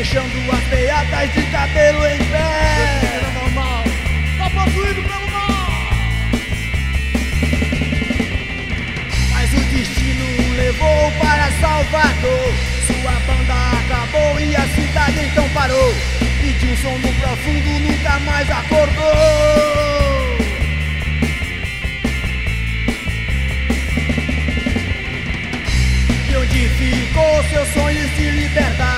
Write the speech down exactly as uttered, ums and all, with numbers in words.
deixando as beatas de cabelo em pé. Não é normal, tá possuído pelo mal. Mas o destino o levou para Salvador. Sua banda acabou e a cidade então parou. E de um sono profundo nunca mais acordou. E onde ficou seus sonhos de liberdade?